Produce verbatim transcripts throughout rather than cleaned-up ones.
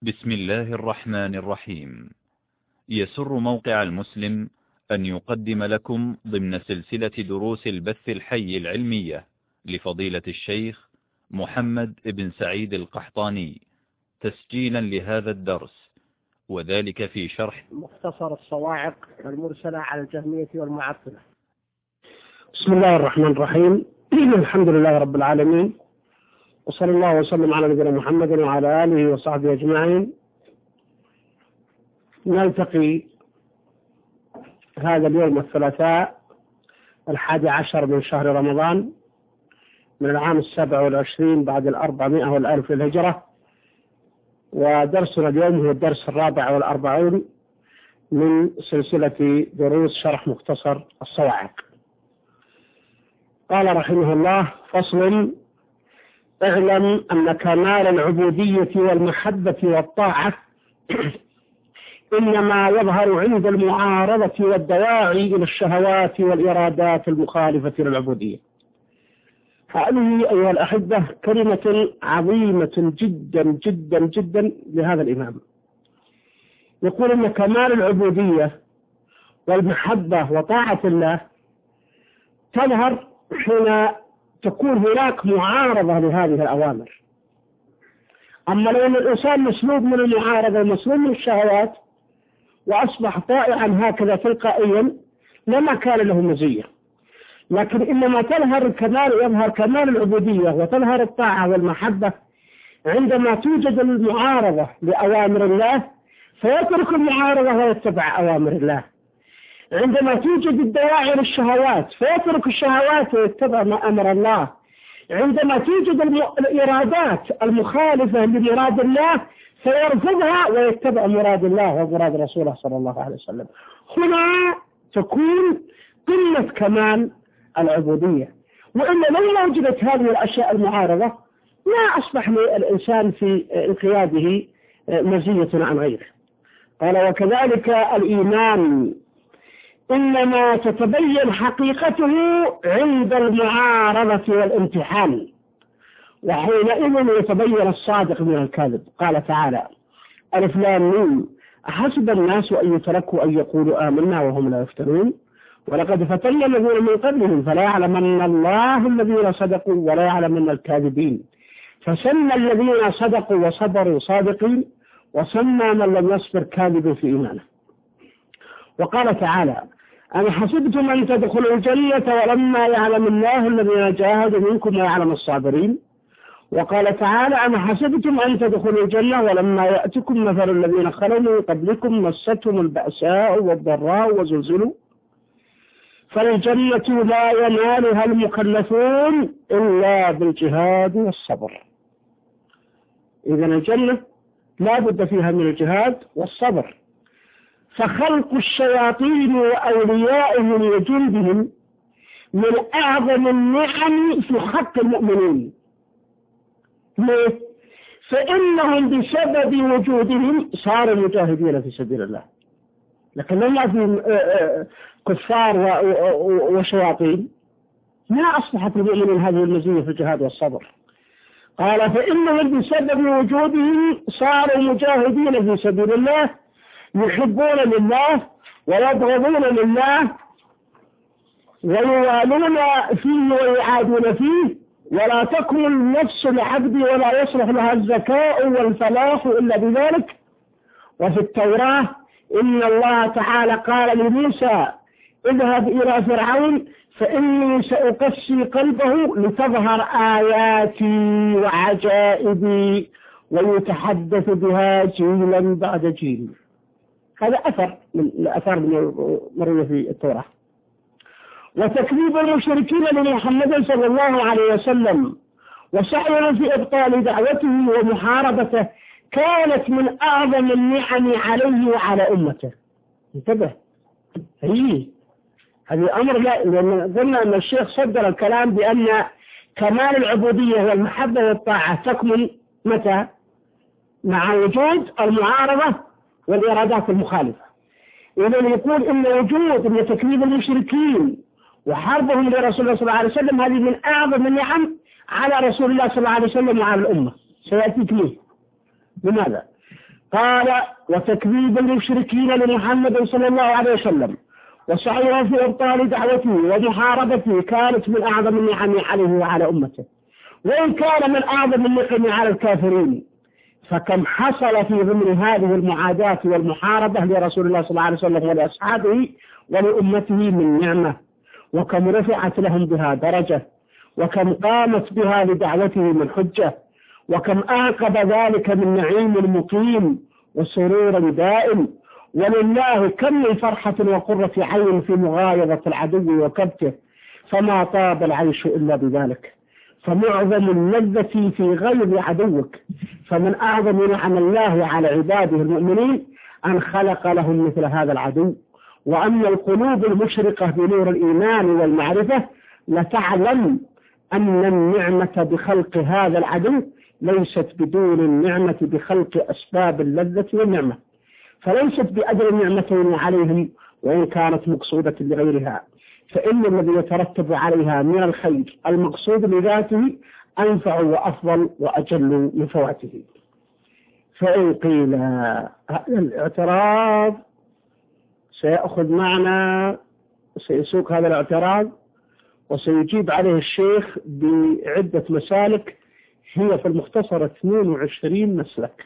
بسم الله الرحمن الرحيم. يسر موقع المسلم أن يقدم لكم ضمن سلسلة دروس البث الحي العلمية لفضيلة الشيخ محمد بن سعيد القحطاني تسجيلا لهذا الدرس، وذلك في شرح مختصر الصواعق المرسلة على الجهمية والمعطلة. بسم الله الرحمن الرحيم. الحمد لله رب العالمين، وصلى الله وسلم على نبينا محمد وعلى آله وصحبه أجمعين. نلتقي هذا اليوم الثلاثاء الحادي عشر من شهر رمضان من العام السابع والعشرين بعد الأربعمائة والألف للهجرة، ودرسنا اليوم هو الدرس الرابع والأربعون من سلسلة دروس شرح مختصر الصواعق. قال رحمه الله: فصل: اعلم أن كمال العبودية والمحبة والطاعة إنما يظهر عند المعارضة والدواعي إلى الشهوات والإرادات المخالفة للعبودية. هذه أيها الأحبة كلمة عظيمة جدا جدا جدا لهذا الإمام. يقول أن كمال العبودية والمحبة وطاعة الله تظهر حين تكون هناك معارضة لهذه الأوامر. أما لو أن الإنسان مسلوب من المعارضة ومسلوب من الشهوات وأصبح طائعا هكذا تلقائيا لما كان له مزية، لكن إنما تظهر كمال يظهر كمال العبودية وتظهر الطاعة والمحبة عندما توجد المعارضة لأوامر الله فيترك المعارضة ويتبع أوامر الله، عندما توجد الدواعي للشهوات فيترك الشهوات ويتبع ما أمر الله، عندما توجد الإرادات المخالفة لمراد الله فيرفضها ويتبع مراد الله ومراد رسوله صلى الله عليه وسلم. هنا تكون قمة كمال العبودية. وإلا لو وجدت هذه الأشياء المعارضة لا أصبح للإنسان في انقياده مزية عن غيره. قال: وكذلك الإيمان إنما تتبين حقيقته عند المعارضة والامتحان، وحينئذ يتبين الصادق من الكاذب. قال تعالى: ألف لام ميم أحسب الناس أن يتركوا أن يقولوا آمنا وهم لا يفتنون ولقد فتنا الذين من قبلهم فلا يعلمن الله الذين صدقوا ولا يعلمن الكاذبين فسمى الذين صدقوا وصبروا صادقين وسمى من لم يصبر كاذب في إيمانه. وقال تعالى: أم حسبتم أن تدخلوا الجنة ولما يعلم الله الذين جاهدوا منكم ويعلم الصابرين. وقال تعالى: أم حسبتم أن تدخلوا الجنة ولما يأتكم مثل الذين خلوا من قبلكم مستهم البأساء والضراء وزلزلوا فالجنة لا ينالها المكلفون إلا بالجهاد والصبر. إذن الجنة لا بد فيها من الجهاد والصبر. فخلق الشياطين وأوليائهم وجندهم من أعظم النعم في حق المؤمنين. ليه؟ فإنهم بسبب وجودهم صاروا مجاهدين في سبيل الله، لكن لم يكن كفار وشياطين ما أصبحت المؤمنين هذه المزية في الجهاد والصبر. قال: فإنهم بسبب وجودهم صاروا مجاهدين في سبيل الله يحبون لله ويبغضون لله ويوالون فيه ويعادون فيه، ولا تكمل النفس لعبد ولا يصلح لها الزكاء والفلاح إلا بذلك. وفي التوراة إن الله تعالى قال لموسى: اذهب إلى فرعون فإني سأقسي قلبه لتظهر آياتي وعجائبي ويتحدث بها جيلا بعد جيل. هذا أثر من الأثار المروية في التوراة. وتكذيب المشركين لمحمد صلى الله عليه وسلم وسعيهم في إبطال دعوته ومحاربته كانت من أعظم النعم عليه وعلى أمته. انتبه، هي هذه أمر لا، لأن قلنا أن الشيخ صدر الكلام بأن كمال العبودية والمحبة والطاعة تكمل متى؟ مع وجود المعارضة والإرادات المخالفة. إذا يقول إن وجود إن تكذيب المشركين وحربهم لرسول الله صلى الله عليه وسلم هذه من أعظم النعم على رسول الله صلى الله عليه وسلم وعلى الأمة. سيأتيك ليه؟ لماذا؟ قال: وتكذيب المشركين لمحمد صلى الله عليه وسلم وسعيه في إبطال دعوته ومحاربته كانت من أعظم النعم عليه وعلى أمته، وإن كان من أعظم النعم على الكافرين. فكم حصل في ضمن هذه المعاداة والمحاربة لرسول الله صلى الله عليه وسلم ولأصحابه ولأمته من نعمة، وكم رفعت لهم بها درجة، وكم قامت بها لدعوته من حجة، وكم أعقب ذلك من نعيم مقيم وسرور دائم. ولله كم من فرحة وقرة عين في مغايظة العدو وكبته، فما طاب العيش إلا بذلك. فمعظم اللذة في غيظ عدوك. فمن أعظم نعم الله على عباده المؤمنين أن خلق لهم مثل هذا العدو. وأما القلوب المشرقة بنور الإيمان والمعرفة لتعلم أن النعمة بخلق هذا العدو ليست بدون النعمة بخلق أسباب اللذة والنعمة، فليست بأجل النعمتين عليهم وإن كانت مقصودة لغيرها، فإن الذي يترتب عليها من الخير المقصود لذاته أنفع وأفضل وأجل من فواته. فإن قيل هذا الاعتراض سيأخذ معنا سيسوق هذا الاعتراض وسيجيب عليه الشيخ بعدة مسالك هي في المختصر اثنين وعشرين مسلك.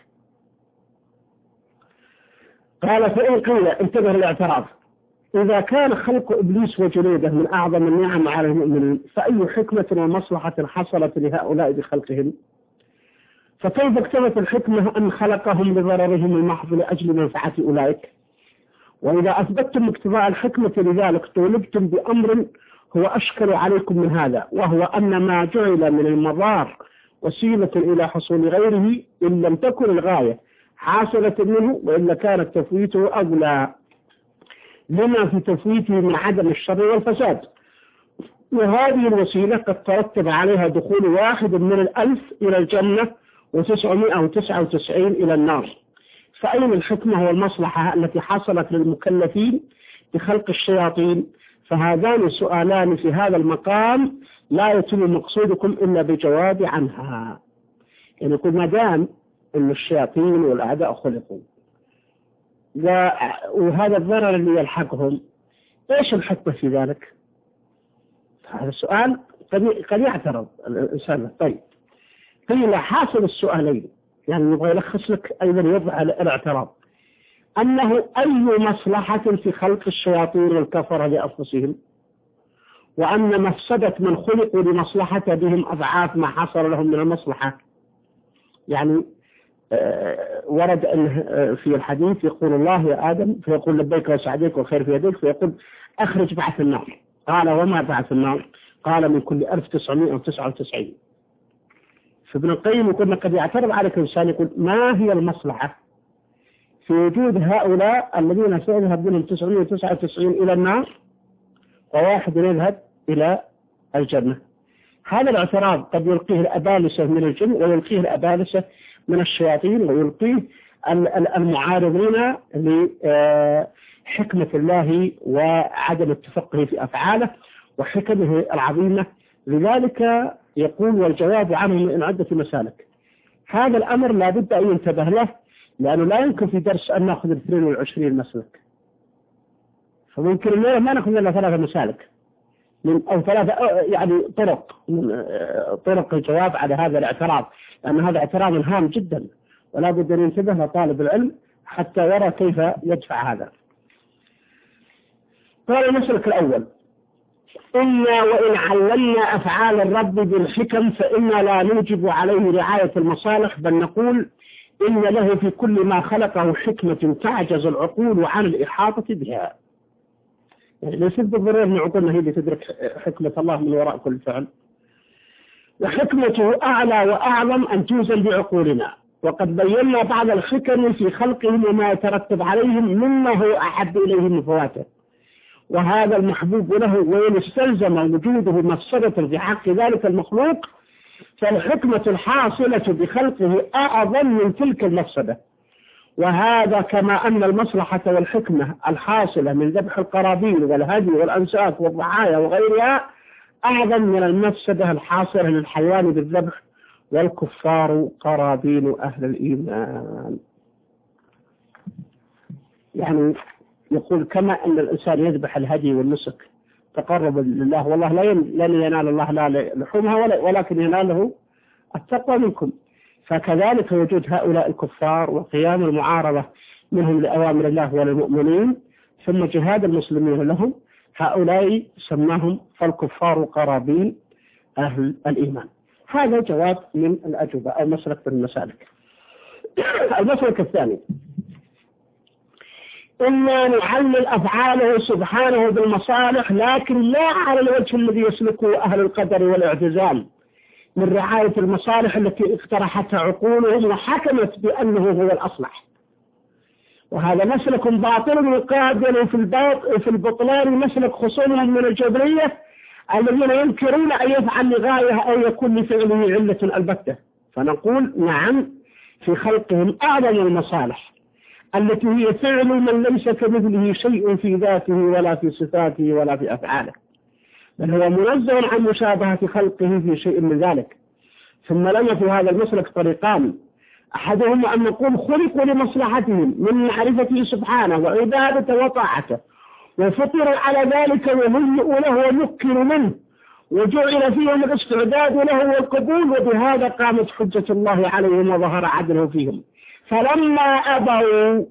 قال: فإن قيل، انتبه الاعتراض، إذا كان خلق إبليس وجنوده من أعظم النعم على المؤمنين فأي حكمة ومصلحة حصلت لهؤلاء بخلقهم؟ فكيف اكتمت الحكمة أن خلقهم لضررهم المحض لأجل منفعة أولئك؟ وإذا أثبتتم اقتضاء الحكمة لذلك طولبتم بأمر هو أشكل عليكم من هذا، وهو أن ما جعل من المضار وسيلة إلى حصول غيره إن لم تكن الغاية حاصلة منه، وإلا كان تفويته أولى لما في تفويته من عدم الشر والفساد. وهذه الوسيلة قد ترتب عليها دخول واحد من الألف إلى الجنة وتسعمائة وتسعة وتسعين إلى النار. فأين الحكمة والمصلحة التي حصلت للمكلفين بخلق الشياطين؟ فهذان سؤالان في هذا المقام لا يتم مقصودكم إلا بجواب عنها. يعني يقول ما دام أن الشياطين والأعداء خلقوا وهذا الضرر اللي يلحقهم، إيش الحكمة في ذلك؟ هذا السؤال قد يعترض الإنسان. طيب قيل حاصل السؤالين، يعني نبغى يلخص لك أيضا يوضح الاعتراض، أنه أي مصلحة في خلق الشياطين والكفرة لأنفسهم، وأن مفسدة من خلقوا لمصلحة بهم أضعاف ما حصل لهم من المصلحة. يعني آه ورد أن في الحديث يقول الله يا آدم فيقول لبيك وسعديك والخير في يديك، فيقول أخرج بعث النار. قال: وما بعث النار؟ قال: من كل ألف تسعمائة وتسعة وتسعين. فابن القيم يقول قد يعترض عليك إنسان يقول ما هي المصلحة في وجود هؤلاء الذين سيذهب منهم تسعمائة وتسعة وتسعين إلى النار وواحد يذهب إلى الجنة؟ هذا الاعتراض قد يلقيه الأبالسة من الجن ويلقيه الأبالسة من الشياطين ويلقيه المعارضين لحكمة الله وعدم التفقه في أفعاله وحكمه العظيمة. لذلك يقول والجواب عنه من عدة مسالك. هذا الأمر لا بد أن ينتبه له، لأنه لا يمكن في درس أن نأخذ اثنين وعشرين مسلك، فممكن الليلة ما نأخذ إلا ثلاثة مسالك من أو ثلاثة يعني طرق من طرق الجواب على هذا الاعتراض، لأن هذا اعتراض هام جدا ولا بد أن ينتبه لطالب العلم حتى يرى كيف يدفع هذا. قال المسلك الأول: إنا وإن علمنا أفعال الرب بالحكم فإنا لا نوجب عليه رعاية المصالح، بل نقول إن له في كل ما خلقه حكمة تعجز العقول عن الإحاطة بها. يعني ليس بالضرورة أن عقولنا هي اللي تدرك حكمة الله من وراء كل فعل، وحكمته أعلى وأعظم أن توزن بعقولنا. وقد بينا بعض الحكم في خلقهم وما يترتب عليهم مما هو أحب إليه من فواته، وهذا المحبوب له وإن استلزم وجوده مفسدة في حق ذلك المخلوق فالحكمة الحاصلة بخلقه أعظم من تلك المفسدة. وهذا كما أن المصلحة والحكمة الحاصلة من ذبح القرابين والهدي والأنساك والضحايا وغيرها أعظم من المفسدة الحاصلة للحيوان بالذبح، والكفار قرابين أهل الإيمان. يعني يقول كما أن الإنسان يذبح الهدي والنسك تقرب لله، والله لا لن ينال الله لا لحومها ولكن يناله التقوى منكم. فكذلك وجود هؤلاء الكفار وقيام المعارضة منهم لأوامر الله وللمؤمنين ثم جهاد المسلمين لهم، هؤلاء سماهم فالكفار قرابين أهل الإيمان. هذا جواب من الأجوبة أو مسلك من المسالك. المسلك الثاني إنا نعلل أفعاله سبحانه بالمصالح لكن لا على الوجه الذي يسلكه أهل القدر والاعتزال من رعاية المصالح التي اقترحتها عقولهم وحكمت بأنه هو الأصلح. وهذا مسلك باطل يقابل في الباطل في البطلان مسلك خصومهم من الجبرية الذين ينكرون أن يفعل لغاية أو يكون لفعله علة البتة. فنقول نعم، في خلقهم أعظم المصالح التي هي فعل من ليس كمثله شيء في ذاته ولا في صفاته ولا في أفعاله، بل هو منزه عن مشابهة خلقه في شيء من ذلك. ثم لنا في هذا المسلك طريقان، أحدهما أن نقول خلقوا لمصلحتهم من معرفته سبحانه وعبادته وطاعته، وفطروا على ذلك وهيئوا له ومكنوا منه وجعل فيهم الاستعداد له والقبول، وبهذا قامت حجة الله عليهم وظهر عدله فيهم. فلما أبوا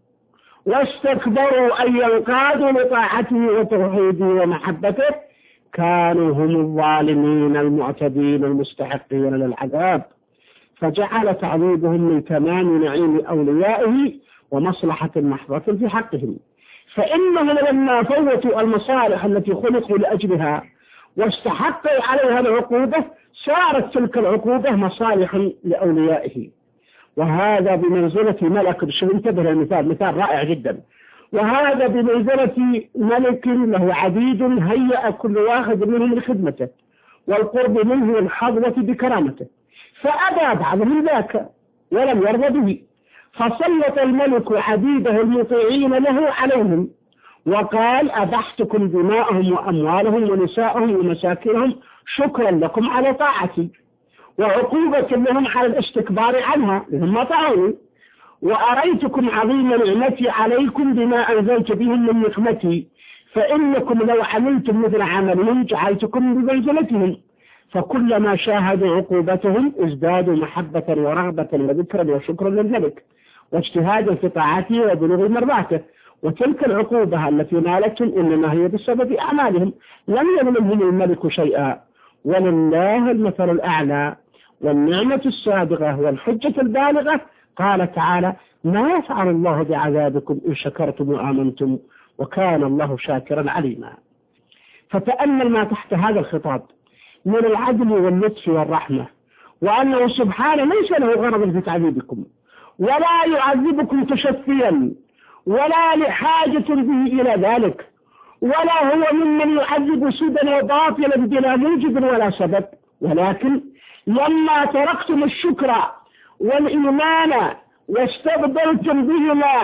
واستكبروا أن ينقادوا لطاعته وتوحيده ومحبته كانوا هم الظالمين المعتدين المستحقين للعذاب، فجعل تعذيبهم من تمام نعيم أوليائه ومصلحة محضة في حقهم. فإنهم لما فوتوا المصالح التي خلقوا لأجلها واستحقوا عليها العقوبة صارت تلك العقوبة مصالح لأوليائه، وهذا بمنزلة ملك. شو انتبه المثال، مثال رائع جدا. وهذا بمنزلة ملك له عبيد هيأ كل واحد منهم لخدمته والقرب منه والحظوة بكرامته، فأبى بعض من ذاك ولم يرضى به، فسلط الملك عبيده المطيعين له عليهم وقال أبحتكم دماءهم وأموالهم ونساءهم ومساكنهم شكرا لكم على طاعتي، وعقوبة لهم على الاستكبار عنها لهم ما طاعوني، وأريتكم عظيم نعمتي عليكم بما أنزلت بهم من نقمتي، فإنكم لو عملتم مثل عملهم جعلتكم بمنزلتهم، فكلما شاهدوا عقوبتهم ازدادوا محبة ورغبة وذكرا وشكرا للملك واجتهادا في طاعته وبلوغ مرضاته. وتلك العقوبة التي نالتهم إنما هي بسبب أعمالهم، لم يظلمهم الملك شيئا، ولله المثل الأعلى والنعمة السابقة والحجة البالغة. قال تعالى ما يفعل الله بعذابكم إن شكرتم وآمنتم وكان الله شاكرا عليما. فتأمل ما تحت هذا الخطاب من العدل واللطف والرحمة، وأنه سبحانه ليس له غرض في تعذيبكم ولا يعذبكم تشفيا ولا لحاجة به إلى ذلك، ولا هو ممن يعذب سودا وباطلا بلا موجب ولا سبب، ولكن لما تركتم الشكر والإيمان واستبدلتم بهما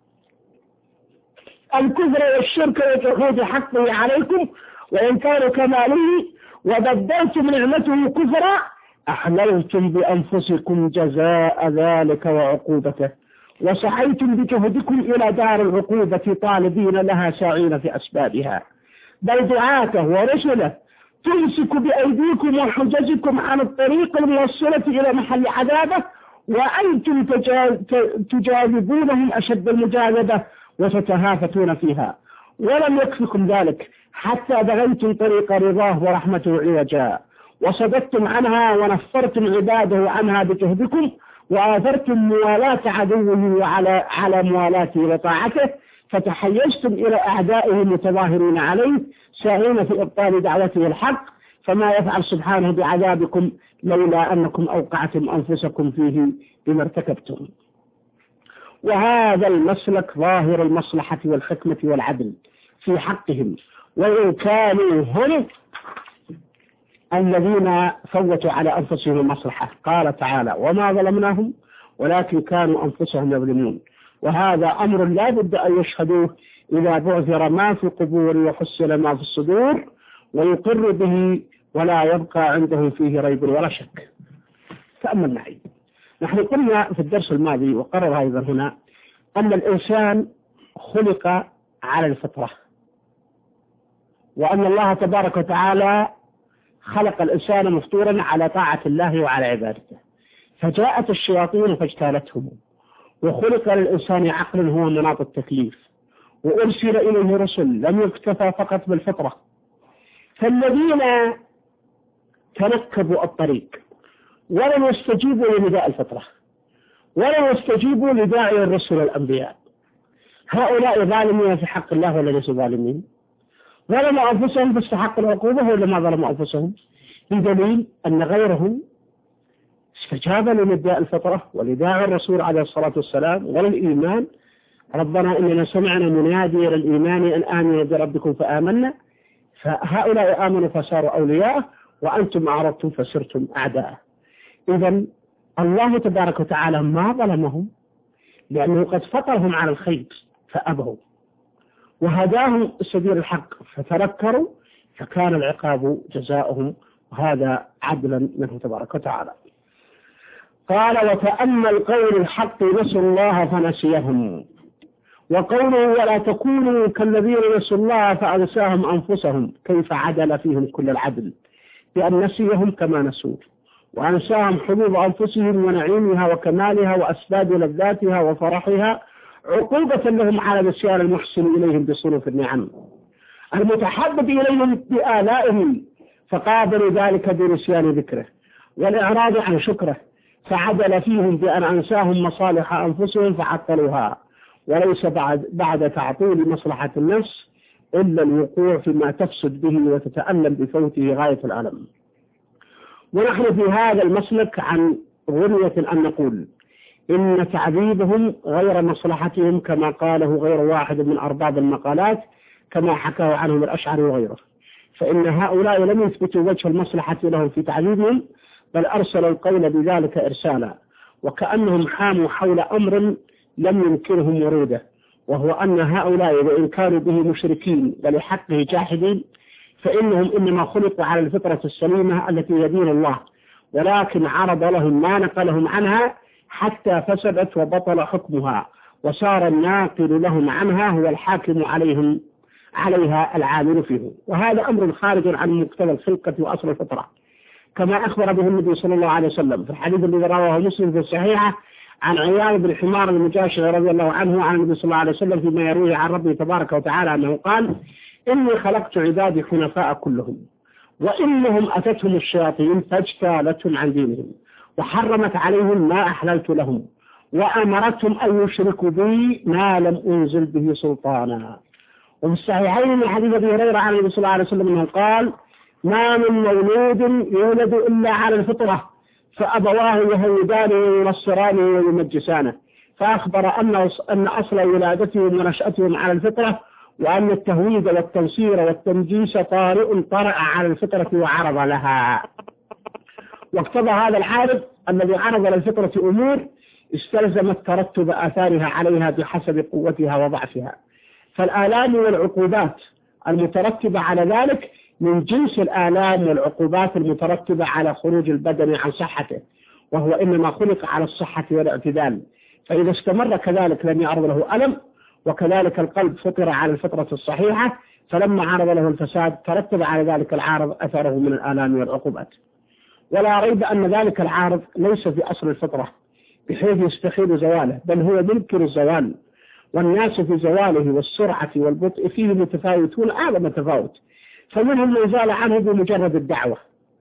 الكفر والشرك وجحود حقه عليكم وإنكار كماله وبدلتم نعمته كفرا أحللتم بأنفسكم جزاء ذلك وعقوبته، وسعيتم بجهدكم إلى دار العقوبة طالبين لها ساعين في أسبابها، بل دعاته ورسله تمسك بأيديكم وحجزكم عن الطريق الموصلة إلى محل عذابه، وأنتم تجاذبونهم أشد المجاذبة وتتهافتون فيها. ولم يكفكم ذلك حتى بغيتم طريق رضاه ورحمته عوجا، وصددتم عنها ونفرتم عباده عنها بجهدكم، وآثرتم موالاة عدوه وعلى على موالاته وطاعته، فتحيزتم إلى أعدائه المتظاهرين عليه ساعين في إبطال دعوته الحق، فما يفعل سبحانه بعذابكم لولا أنكم أوقعتم أنفسكم فيه بما ارتكبتم. وهذا المسلك ظاهر المصلحة والحكمة والعدل في حقهم، وإن كانوا هم الذين فوتوا على أنفسهم المصلحة. قال تعالى وما ظلمناهم ولكن كانوا أنفسهم يظلمون. وهذا أمر لا بد أن يشهدوه إذا بعثر ما في القبور وحصل ما في الصدور، ويقر به ولا يبقى عنده فيه ريب ولا شك. تأمل معي، نحن قلنا في الدرس الماضي وقرر أيضا هنا أن الإنسان خلق على الفطرة، وأن الله تبارك وتعالى خلق الإنسان مفطورا على طاعة الله وعلى عبادته، فجاءت الشياطين فاجتالتهم، وخلق للإنسان عقل هو مناط التكليف، وأرسل إليه رسل لم يكتفى فقط بالفطرة. فالذين تنكبوا الطريق ولم يستجيبوا لنداء الفطرة ولم يستجيبوا لداعي الرسل والأنبياء، هؤلاء ظالمين في حق الله ولا ليسوا ظالمين؟ ظلموا أنفسهم فاستحقوا العقوبة ولا ما ظلموا أنفسهم؟ بدليل أن غيرهم استجاب لنداء الفطرة ولداعي الرسول عليه الصلاة والسلام وللإيمان. ربنا إننا سمعنا مناديا للإيمان أن آمنوا بربكم فآمنا، فهؤلاء آمنوا فصاروا أولياء، وأنتم أعرضتم فصرتم أعداء. إذن الله تبارك وتعالى ما ظلمهم، لأنه قد فطرهم على الخير فأبوا، وهداهم سبيل الحق فتذكروا، فكان العقاب جزاؤهم، وهذا عدلا منه تبارك وتعالى. قال: وتأمل قول الحق نسوا الله فنسيهم، وقوله ولا تكونوا كالذين نسوا الله فأنساهم أنفسهم، كيف عدل فيهم كل العدل بأن نسيهم كما نسوا، وأنساهم حظوظ أنفسهم ونعيمها وكمالها وأسباب لذاتها وفرحها، عقوبة لهم على نسيان المحسن إليهم بصنوف النعم المتحبب إليهم بآلائهم، فقابلوا ذلك بنسيان ذكره والإعراض عن شكره، فعدل فيهم بأن أنساهم مصالح أنفسهم فعطلوها، وليس بعد, بعد تعطيل مصلحة النفس إلا الوقوع فيما تفسد به وتتألم بفوته غاية الألم. ونحن في هذا المسلك عن غنية أن نقول إن تعذيبهم غير مصلحتهم، كما قاله غير واحد من أرباب المقالات، كما حكاه عنهم الأشعري وغيره، فإن هؤلاء لم يثبتوا وجه المصلحة لهم في تعذيبهم، بل أرسلوا القول بذلك إرسالا، وكأنهم حاموا حول أمر لم يمكنهم وروده، وهو أن هؤلاء وإن كانوا به مشركين ولحقه جاحدين، فإنهم إنما خلقوا على الفطرة السليمة التي يدين الله، ولكن عرض لهم ما نقلهم عنها حتى فسدت وبطل حكمها، وصار الناقل لهم عنها هو الحاكم عليهم عليها العامل فيه. وهذا أمر خارج عن مقتضى الخلقة وأصل الفطرة، كما أخبر به النبي صلى الله عليه وسلم في الحديث الذي رواه مسلم في الصحيحة عن عياض بن حمار المجاشعي رضي الله عنه عن النبي صلى الله عليه وسلم فيما يرويه عن ربه تبارك وتعالى أنه قال: إني خلقت عبادي حنفاء كلهم، وإنهم أتتهم الشياطين فاجتالتهم عن دينهم، وحرمت عليهم ما أحللت لهم، وأمرتهم أن يشركوا بي ما لم أنزل به سلطانا. وفي الصحيحين من حديث أبي هريرة عن النبي صلى الله عليه وسلم أنه قال: ما من مولود يولد إلا على الفطرة، فأبواه يهودانه وينصرانه ويمجسانه، فأخبر أن أن أصل ولادتهم ونشأتهم على الفطرة، وأن التهويد والتنصير والتمجيس طارئ طرأ على الفطرة وعرض لها. واقتضى هذا العارض الذي عرض للفطرة أمور استلزمت ترتب آثارها عليها بحسب قوتها وضعفها، فالآلام والعقوبات المترتبة على ذلك من جنس الآلام والعقوبات المترتبة على خروج البدن عن صحته، وهو إنما خلق على الصحة والاعتدال، فإذا استمر كذلك لم يعرض له ألم. وكذلك القلب فطر على الفطرة الصحيحة، فلما عرض له الفساد ترتب على ذلك العارض أثره من الآلام والعقوبات. ولا ريب أن ذلك العارض ليس في أصل الفطرة بحيث يستحيل زواله، بل هو ممكن الزوال، والناس في زواله والسرعة والبطء فيه متفاوتون أعظم تفاوت، فمنهم من زال عنه بمجرد الدعوة،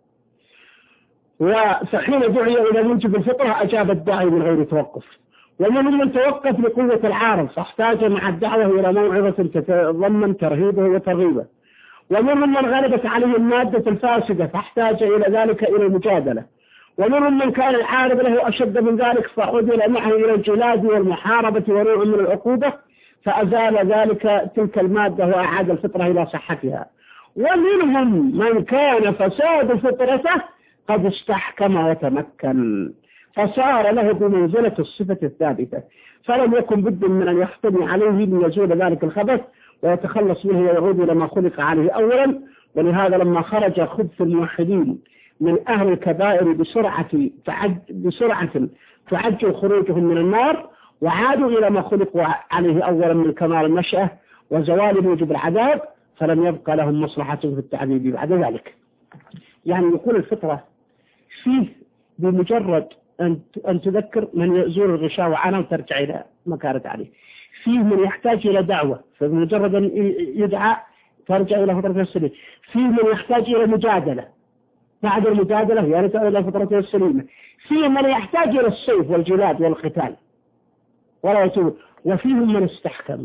وفحين دعي إلى موجب الفطرة أجاب الداعي من غير توقف، ومنهم من توقف لقوة العارض فاحتاج مع الدعوة إلى موعظة تتضمن ترهيبه وترغيبه، ومنهم من غلبت عليه المادة الفاسدة فاحتاج إلى ذلك إلى المجادلة، ومنهم من كان العارض له أشد من ذلك فعدل معه إلى الجلاد والمحاربة ونوع من العقوبة فأزال ذلك تلك المادة وأعاد الفطرة إلى صحتها، ومنهم من كان فساد فطرته قد استحكم وتمكن فصار له بمنزلة الصفة الثابتة، فلم يكن بد من أن يحتمي عليه ليزول ذلك الخبث ويتخلص منه ويعود إلى ما خلق عليه أولا. ولهذا لما خرج خبث الموحدين من أهل الكبائر بسرعة تعج بسرعة تعجل خروجهم من النار، وعادوا إلى ما خلقوا عليه أولا من كمال النشأة وزوال موجب العذاب، فلم يبقى لهم مصلحة في التعذيب بعد ذلك. يعني يقول الفطرة فيه بمجرد أن تذكر من يزور الغشاوة عنها وترجع إلى ما كانت عليه، فيه من يحتاج إلى دعوة فبمجرد أن يدعى ترجع إلى فترة السليمة، فيه من يحتاج إلى مجادلة بعد المجادلة يرجع إلى فترة السليمة، فيه من يحتاج إلى السيف والجلاد والقتال ولا يتوب، وفيهم من استحكم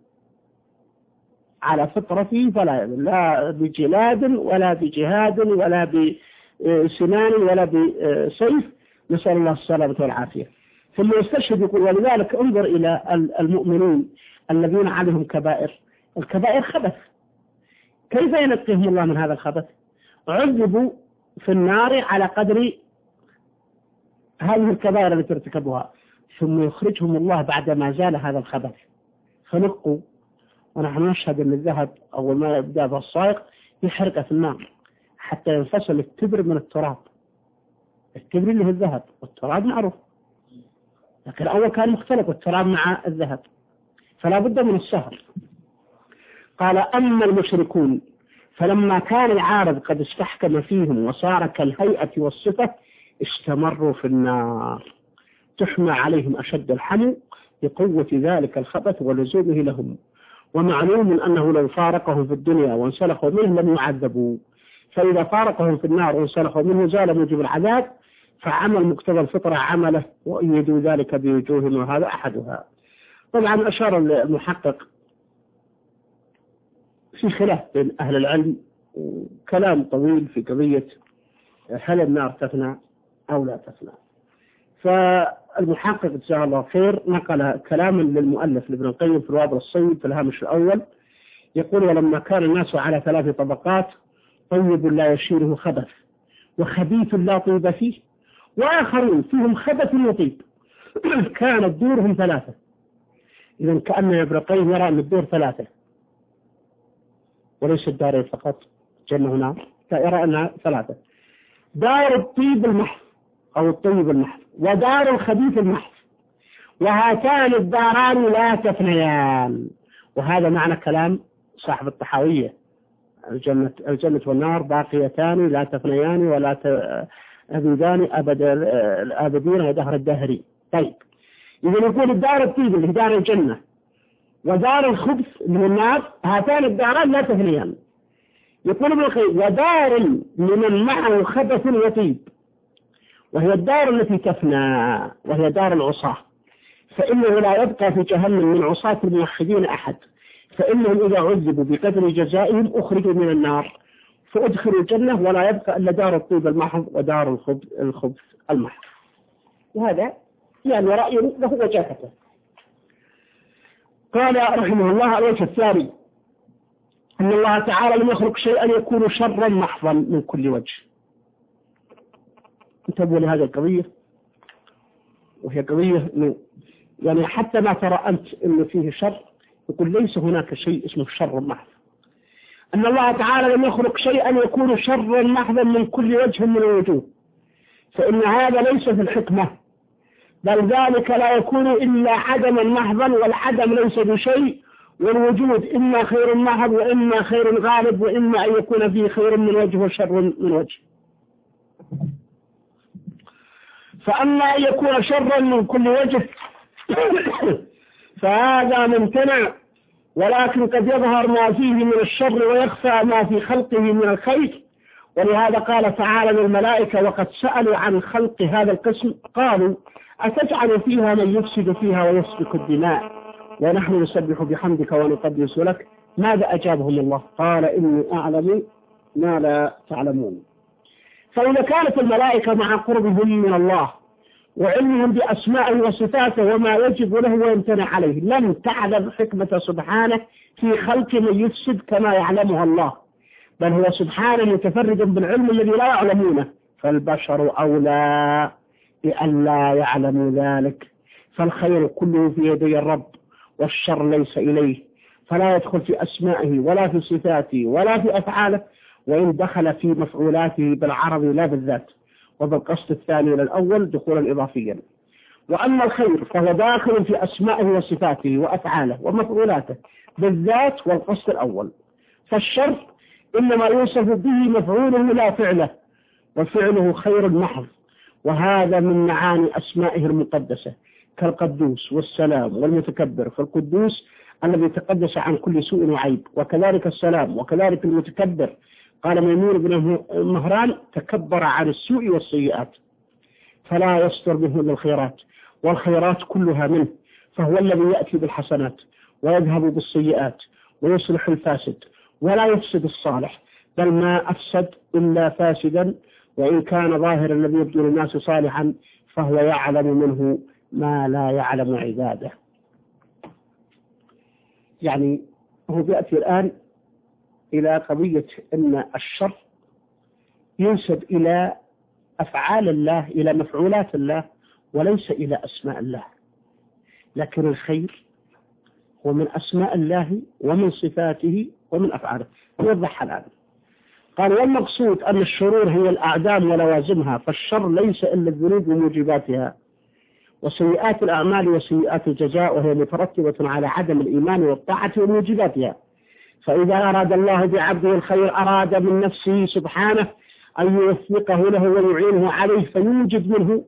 على فطرته فلا يذل لا بجلاد ولا بجهاد ولا بسنان ولا بسيف، نسأل الله السلامة والعافية. ثم يستشهد يقول ولذلك انظر إلى المؤمنين الذين عليهم كبائر، الكبائر خبث، كيف ينقيهم الله من هذا الخبث؟ عذبوا في النار على قدر هذه الكبائر التي ارتكبوها، ثم يخرجهم الله بعد ما زال هذا الخبث فنقوا. ونحن نشهد أن الذهب أول ما يبدأ بالصائق يحرق في النار حتى ينفصل التبر من التراب، التبر اللي هو الذهب والتراب معروف، لكن أول كان مختلف التراب مع الذهب، فلا بد من السهر. قال أما المشركون فلما كان العارض قد استحكم فيهم وصار كالهيئة والصفة استمروا في النار تحمى عليهم أشد الحمو لقوة ذلك الخبث ولزومه لهم، ومعلوم أنه لو فارقهم في الدنيا وانسلخوا منه لم يعذبوا، فإذا فارقهم في النار وانسلخوا منه زال موجب العذاب، فعمل مقتضى الفطرة عمله وأيدوا ذلك بوجوه وهذا أحدها. طبعا أشار المحقق في خلاف بين أهل العلم وكلام طويل في قضية هل النار تفنى أو لا تفنى، فالمحقق جزاه الله خير نقل كلاما للمؤلف لابن القيم في الوابل الصيب في الهامش الأول يقول ولما كان الناس على ثلاث طبقات طيب لا يشيره خبث وخبيث لا طيب فيه وآخرون فيهم خبث وطيب كانت دورهم ثلاثة. إذن كأن ابن القيم يرى أن الدور ثلاثة وليس الدارين فقط جنة ونار، يرى أنها ثلاثة: دار الطيب المحض أو الطيب المحض ودار الخبيث المحض، وهاتان الداران لا تفنيان. وهذا معنى كلام صاحب الطحاوية الجنة, الجنة والنار باقيتان لا تفنيان ولا تبيدان أبد الآبدين ودهر الدهري. طيب إذا نقول الدار الطيب اللي دار الجنة ودار الخبث من النار هاتان الداران لا تفنيان. يقول ابن القيم ودار لمن معه خبث وطيب، وهي الدار التي تفنى وهي دار العصاة، فإنه لا يبقى في جهنم من عصاة الموحدين أحد، فإنهم إذا عذبوا بقدر جزائهم أخرجوا من النار فأدخلوا الجنة ولا يبقى إلا دار الطيب المحض ودار الخبث المحض. وهذا يعني رأي له وجهته. قال رحمه الله الوجه الثاني أن الله تعالى لم يخلق شيئا يكون شرا محضا من كل وجه. انتبهوا لهذه القضية، وهي قضية يعني حتى ما ترى أنت أنه فيه شر يقول ليس هناك شيء اسمه شر محض. أن الله تعالى لم يخلق شيئا يكون شرا محضا من كل وجه من الوجوه، فإن هذا ليس في الحكمة، بل ذلك لا يكون إلا عدما محضا، والعدم ليس بشيء، والوجود إما خير محض وإما خير غالب، وإما أن يكون فيه خير من وجه وشر من وجه. فأما أن يكون شرا من كل وجه فهذا ممتنع، ولكن قد يظهر ما فيه من الشر ويخفى ما في خلقه من الخير. ولهذا قال تعالى للملائكة وقد سألوا عن خلق هذا القسم قالوا أتجعل فيها من يفسد فيها ويسفك الدماء ونحن نسبح بحمدك ونقدس لك؟ ماذا أجابهم الله؟ قال إني أعلم ما لا تعلمون. فإذا كانت الملائكة مع قربهم من الله وعلمهم بأسمائه وصفاته وما يجب له ويمتنع عليه لم تعلم حكمة سبحانه في خلق من يفسد كما يعلمها الله، بل هو سبحانه متفرد بالعلم الذي لا يعلمونه، فالبشر أولى بأن لا يعلموا ذلك. فالخير كله في يدي الرب والشر ليس إليه، فلا يدخل في أسمائه ولا في صفاته ولا في أفعاله، وإن دخل في مفعولاته بالعرض لا بالذات، وبالقصد الثاني للأول دخولا إضافيا. وأما الخير فهو داخل في أسمائه وصفاته وأفعاله ومفعولاته بالذات والقصد الأول. فالشر إنما يوصف به مفعوله لا فعله، وفعله خير محض، وهذا من معاني أسمائه المقدسة كالقدوس والسلام والمتكبر. فالقدوس الذي تقدس عن كل سوء وعيب، وكذلك السلام، وكذلك المتكبر. قال ميمون بن مهران: تكبر عن السوء والسيئات فلا يصدر منه إلا الخيرات، والخيرات كلها منه، فهو الذي يأتي بالحسنات ويذهب بالسيئات ويصلح الفاسد ولا يفسد الصالح، بل ما أفسد إلا فاسدا، وإن كان ظاهر الذي يبدو للناس صالحا فهو يعلم منه ما لا يعلم عباده. يعني هو بيأتي الآن إلى قضية أن الشر ينسب إلى أفعال الله، إلى مفعولات الله، وليس إلى أسماء الله. لكن الخير هو من أسماء الله ومن صفاته ومن أفعاله. يوضح الآن. قال: والمقصود أن الشرور هي الأعدام ولوازمها، فالشر ليس إلا الذنوب وموجباتها، وسيئات الأعمال وسيئات الجزاء، وهي مترتبة على عدم الإيمان والطاعة وموجباتها. فإذا أراد الله بعبده الخير أراد من نفسه سبحانه أن يوفقه له ويعينه عليه، فيوجد منه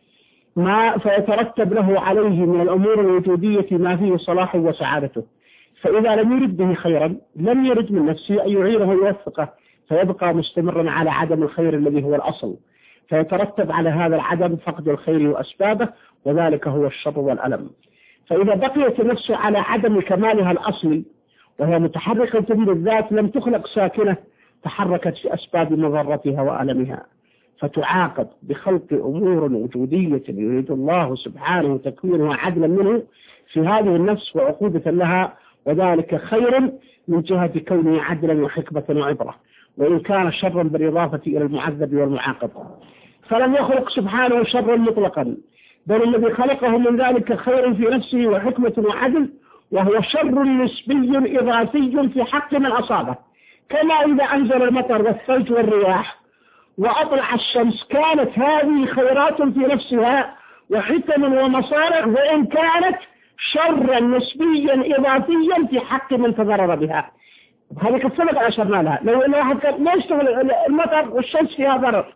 ما فيترتب له عليه من الأمور الوجودية ما فيه صلاحه وسعادته. فإذا لم يرد به خيرا لم يرد من نفسه أن يعينه ويوفقه، فيبقى مستمرا على عدم الخير الذي هو الأصل، فيترتب على هذا العدم فقد الخير وأسبابه، وذلك هو الشر والألم. فإذا بقيت النفس على عدم كمالها الأصلي وهي متحركة بالذات لم تخلق ساكنة، تحركت في أسباب مضرتها وألمها، فتعاقب بخلق أمور وجودية يريد الله سبحانه تكوينها عدلا منه في هذه النفس وعقوبة لها، وذلك خير من جهة كونه عدلا وحكمة وعبرة، وإن كان شرا بالإضافة إلى المعذب والمعاقب. فلم يخلق سبحانه شرا مطلقا، بل الذي خلقه من ذلك خير في نفسه وحكمة وعدل، وهو شر نسبي إضافي في حق من أصابه، كما إذا أنزل المطر والثلج والرياح وأطلع الشمس، كانت هذه خيرات في نفسها وحكم ومصالح، وإن كانت شرا نسبيا إضافيا في حق من تضرر بها. هذه قد سبق أشرنا لها. لو أن واحد كان لا يشتغل المطر والشمس فيها ضرر،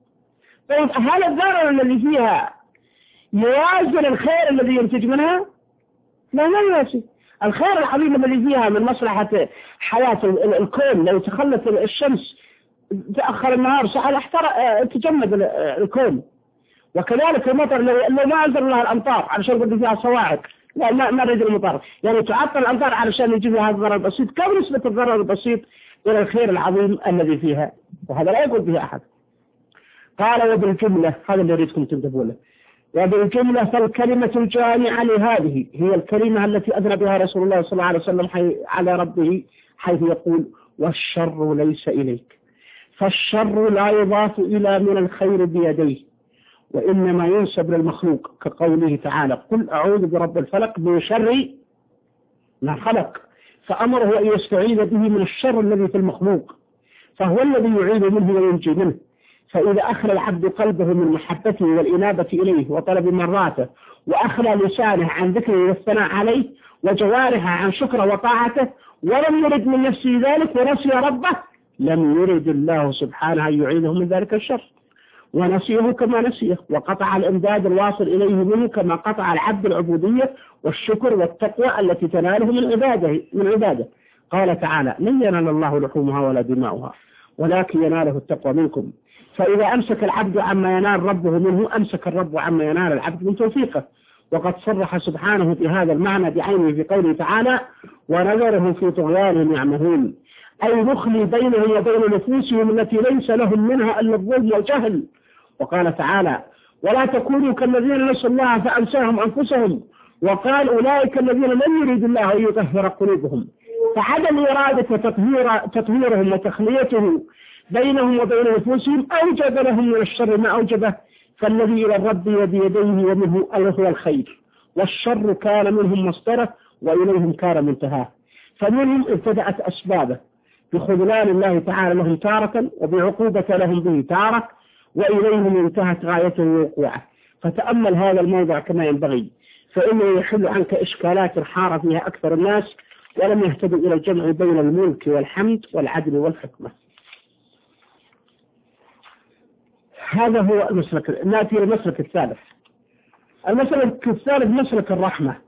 طيب هل الضرر الذي فيها يوازن الخير الذي ينتج منها؟ لا لا يوازن. الخير العظيم الذي فيها من مصلحة حياة الكون، لو تخلت الشمس تأخر النهار ساعة احترق تجمد الكون. وكذلك المطر لو ما أنزل الله الأمطار علشان يجي فيها صواعق، لا ما ما رد المطر، يعني تعطل الأمطار علشان يجي فيها الضرر البسيط. كم نسبة الضرر البسيط إلى الخير العظيم الذي فيها؟ وهذا لا يقول به أحد. قال: وبالجملة، هذا اللي يريدكم تنتبهوا له، وبالجملة فالكلمة الجامعة لهذه هي الكلمة التي أذن بها رسول الله صلى الله عليه وسلم على ربه، حيث يقول: والشر ليس إليك. فالشر لا يضاف إلى من الخير بيديه، وإنما ينسب للمخلوق، كقوله تعالى: قل أعوذ برب الفلق من شر ما خلق، فأمره أن يستعيذ به من الشر الذي في المخلوق، فهو الذي يعيذ منه وينجي منه. فإذا أخلى العبد قلبه من محبته والإنابة إليه وطلب مراته، وأخلى لسانه عن ذكره والثناء عليه، وجوارحه عن شكره وطاعته، ولم يرد من نفسه ذلك ونسي ربه، لم يرد الله سبحانه أن يعيذه من ذلك الشر، ونسيه كما نسيه، وقطع الإمداد الواصل إليه منه كما قطع العبد العبودية والشكر والتقوى التي تناله من عباده من عباده. قال تعالى: لن ينال الله لحومها ولا دماؤها ولكن يناله التقوى منكم. فإذا أمسك العبد عما ينال ربه منه، أمسك الرب عما ينال العبد من توفيقه. وقد صرح سبحانه في هذا المعنى بعينه في قوله تعالى: ونذرهم في طغيانهم يعمهون، أي نخلي بينهم وبين نفوسهم التي ليس لهم منها إلا الظلم والجهل. وقال تعالى: ولا تكونوا كالذين نسوا الله فأنساهم أنفسهم وقال أولئك الذين لم يريد الله أن يطهر قلوبهم. فعدم إرادة وتطهير تطهيرهم وتخليته بينهم وبين نفوسهم أوجب لهم من الشر ما أوجبه، فالذي إلى الرب وبيديه ومنه هو الخير، والشر كان منهم مصدره وإليهم كان منتهاه. فمنهم ابتدأت أسبابه بخذلان الله تعالى لهم تارة، وبعقوبة لهم به تارة، وإليهم انتهت غايته ووقوعه. فتأمل هذا الموضع كما ينبغي، فإنه يحل عنك إشكالات حار فيها أكثر الناس ولم يهتدوا إلى الجمع بين الملك والحمد والعدل والحكمة. هذا هو المسلك. نأتي للمسلك الثالث. المسلك الثالث مسلك الرحمة،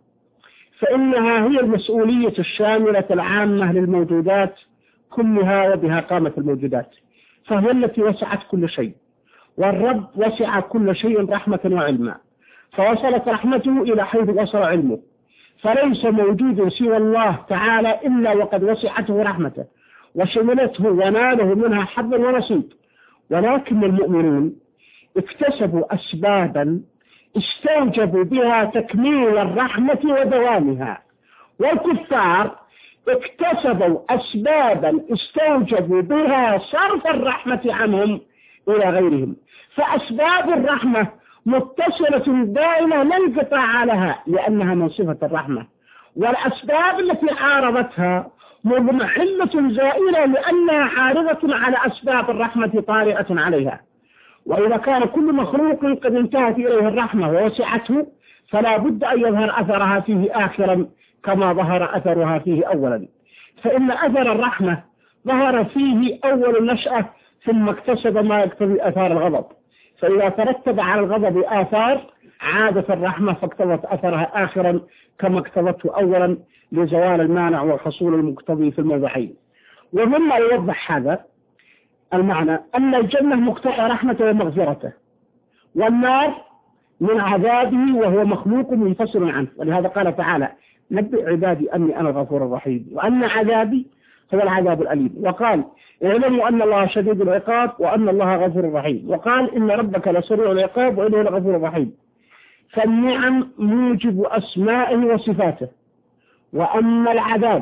فإنها هي المسؤولية الشاملة العامة للموجودات كلها وبها قامت الموجودات، فهي التي وسعت كل شيء، والرب وسع كل شيء رحمة وعلما، فوصلت رحمته إلى حيث وصل علمه، فليس موجود سوى الله تعالى إلا وقد وسعته رحمته وشملته وناله منها حظ ونصيب. ولكن المؤمنون اكتسبوا أسبابا استوجبوا بها تكميل الرحمة ودوامها، والكفار اكتسبوا أسبابا استوجبوا بها صرف الرحمة عنهم إلى غيرهم، فأسباب الرحمة متصلة دائمة لا انقطاع لها لأنها من صفة الرحمة، والأسباب التي عارضتها مضمحلة زائلة لأنها عارضة على أسباب الرحمة طارئة عليها. وإذا كان كل مخلوق قد انتهت إليه الرحمة ووسعته فلا بد أن يظهر أثرها فيه آخرا كما ظهر أثرها فيه أولا، فإن أثر الرحمة ظهر فيه أول النشأة ثم اكتسب ما يقتضي آثار الغضب، فإذا ترتب على الغضب آثار عادت الرحمة فاقتضت أثرها آخرا كما اقتضته أولا لزوال المانع والحصول المقتضي في الموضعين. ومما يوضح هذا المعنى أن الجنة مقتضى رحمته ومغفرته، والنار من عذابه وهو مخلوق منفصل عنه، ولهذا قال تعالى نبئ عبادي أني أنا الغفور الرحيم وأن عذابي هو العذاب الأليم، وقال اعلموا أن الله شديد العقاب وأن الله غفور رحيم، وقال إن ربك لسريع العقاب وإنه لغفور رحيم. فالنعم موجب أسمائه وصفاته، وأما العذاب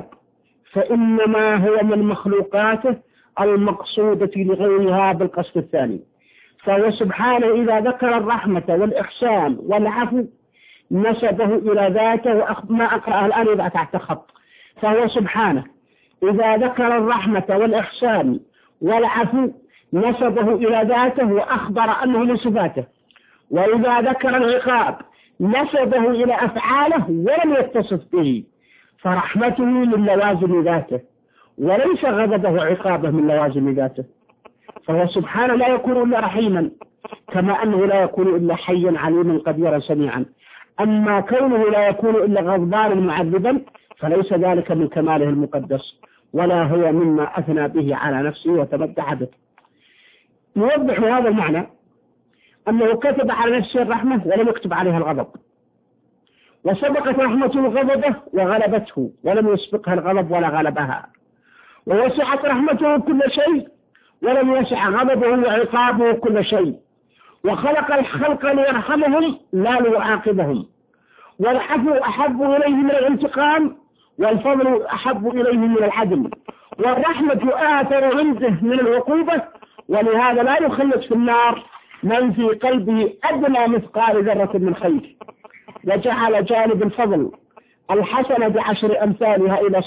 فإنما هو من مخلوقاته المقصودة لغيرها بالقصد الثاني، فهو سبحانه إذا ذكر الرحمة والإحسان والعفو نسبه إلى ذاته، ما أقرأه الآن إذا تحت خط، فهو سبحانه إذا ذكر الرحمة والإحسان والعفو نسبه إلى ذاته وأخبر أنه من صفاته، وإذا ذكر العقاب نسبه إلى أفعاله ولم يتصف به، فرحمته من لوازم ذاته وليس غضبه عقابه من لوازم ذاته، فهو سبحانه لا يكون إلا رحيما كما أنه لا يكون إلا حيا عليما قديرا سميعا. أما كونه لا يكون إلا غضبانا معذبا فليس ذلك من كماله المقدس ولا هو مما أثنى به على نفسه وتمدح به. نوضح هذا المعنى أنه كتب على نفسه الرحمة ولم يكتب عليها الغضب، وسبقت رحمته غضبه وغلبته ولم يسبقها الغضب ولا غلبها، ووسعت رحمته كل شيء ولم يسع غضبه وعقابه كل شيء، وخلق الخلق ليرحمهم لا ليعاقبهم، والعفو أحب إليه من الانتقام والفضل أحب إليه من العدل، والرحمة آثر عنده من العقوبة، ولهذا لا يخلد في النار من في قلبه أدنى مثقال ذرة من خير، وجعل جانب الفضل الحسنة بعشر أمثالها إلى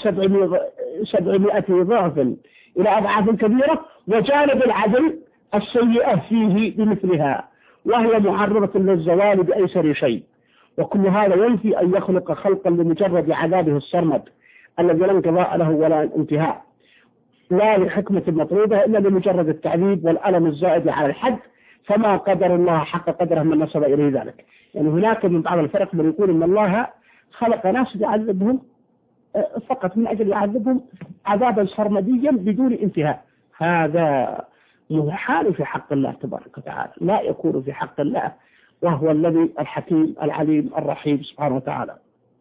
سبعمائة ضعف إلى أضعاف كبيرة، وجانب العدل السيئة فيه بمثلها، وهي معرضة للزوال بأيسر شيء. وكل هذا ينفي أن يخلق خلقا لمجرد عذابه السرمد الذي لا انقضاء له ولا انتهاء، لا لحكمة مطلوبة إلا لمجرد التعذيب والألم الزائد على الحد، فما قدر الله حق قدره من نسب إليه ذلك. يعني هناك من بعض الفرق من يقول إن الله خلق ناس يعذبهم فقط من أجل يعذبهم عذابا سرمديا بدون انتهاء، هذا محال في حق الله تبارك وتعالى، لا يكون في حق الله، وهو الذي الحكيم العليم الرحيم سبحانه وتعالى.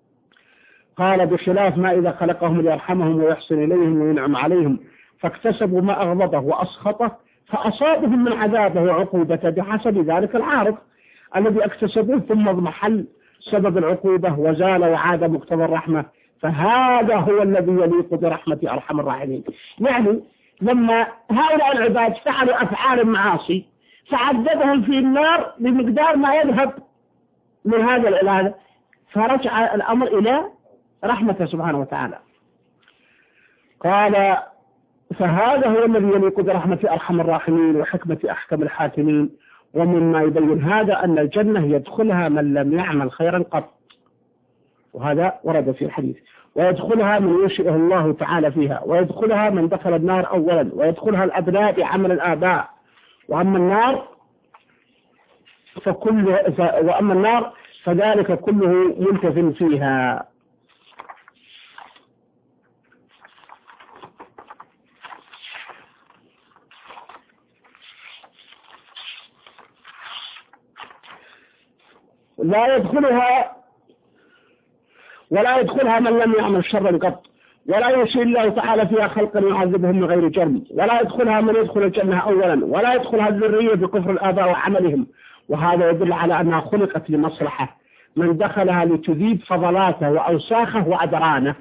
قال بخلاف ما إذا خلقهم ليرحمهم ويحسن إليهم وينعم عليهم فاكتسبوا ما أغضبه وأسخطه فأصابهم من عذابه وعقوبته بحسب ذلك العارض الذي اكتسبوه، ثم اضمحل سبب العقوبة وزال وعاد مقتضى الرحمة، فهذا هو الذي يليق برحمة أرحم الراحمين. يعني لما هؤلاء العباد فعلوا أفعال المعاصي فعذبهم في النار بمقدار ما يذهب من هذا العلاج، فرجع الأمر إلى رحمته سبحانه وتعالى. قال فهذا هو الذي يليق برحمة أرحم الراحمين وحكمة أحكم الحاكمين، ومما يبين هذا أن الجنة يدخلها من لم يعمل خيرا قط، وهذا ورد في الحديث، ويدخلها من ينشئه الله تعالى فيها، ويدخلها من دخل النار أولا، ويدخلها الأبناء بعمل الآباء، وأما النار فكل وأما النار فذلك كله منتف فيها. لا يدخلها ولا يدخلها من لم يعمل شرا قط، ولا يشيء الله تعالى فيها خلقا يعذبهم من غير جرم، ولا يدخلها من يدخل الجنة أولا، ولا يدخلها الذرية بكفر الآباء وعملهم، وهذا يدل على أنها خلقت لمصلحة، من دخلها لتذيب فضلاته وأوساخه وأدرانه